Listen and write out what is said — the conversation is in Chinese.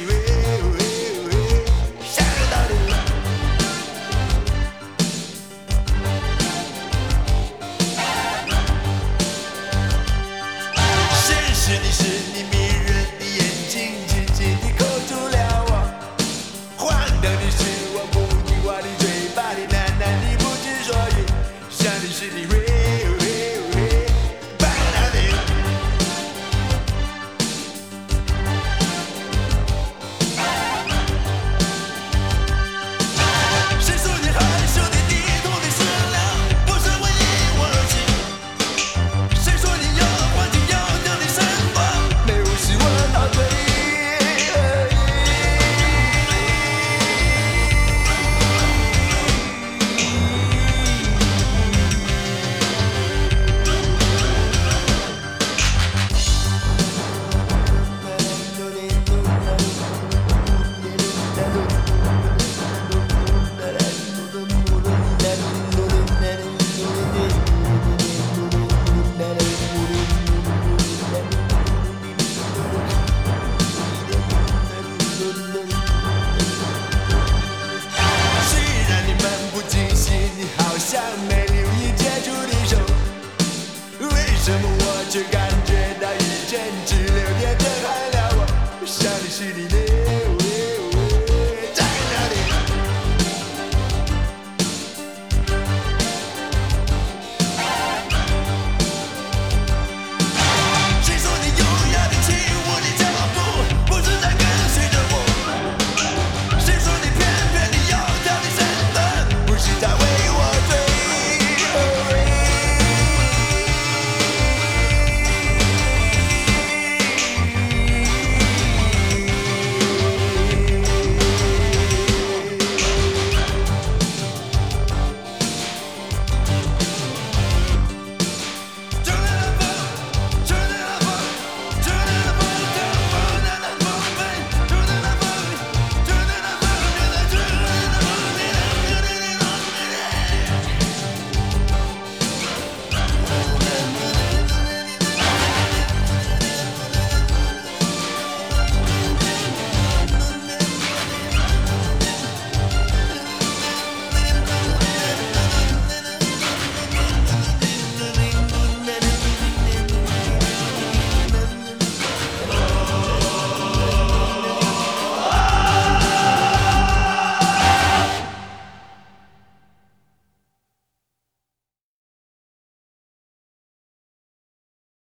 你，喂喂喂，想到你。是你迷人的眼睛，紧紧地扣住了我。荒唐的是我不听话的嘴巴里喃喃地不知所云。想的是你，喂喂喂，白了你。谁说你害羞的低头的善良，不是为我而起？谁说你有黄金有掉的闪光？没有是我陶醉。没留意接触你手，为什么我却感觉到一阵直流电震撼了我？想的是你的。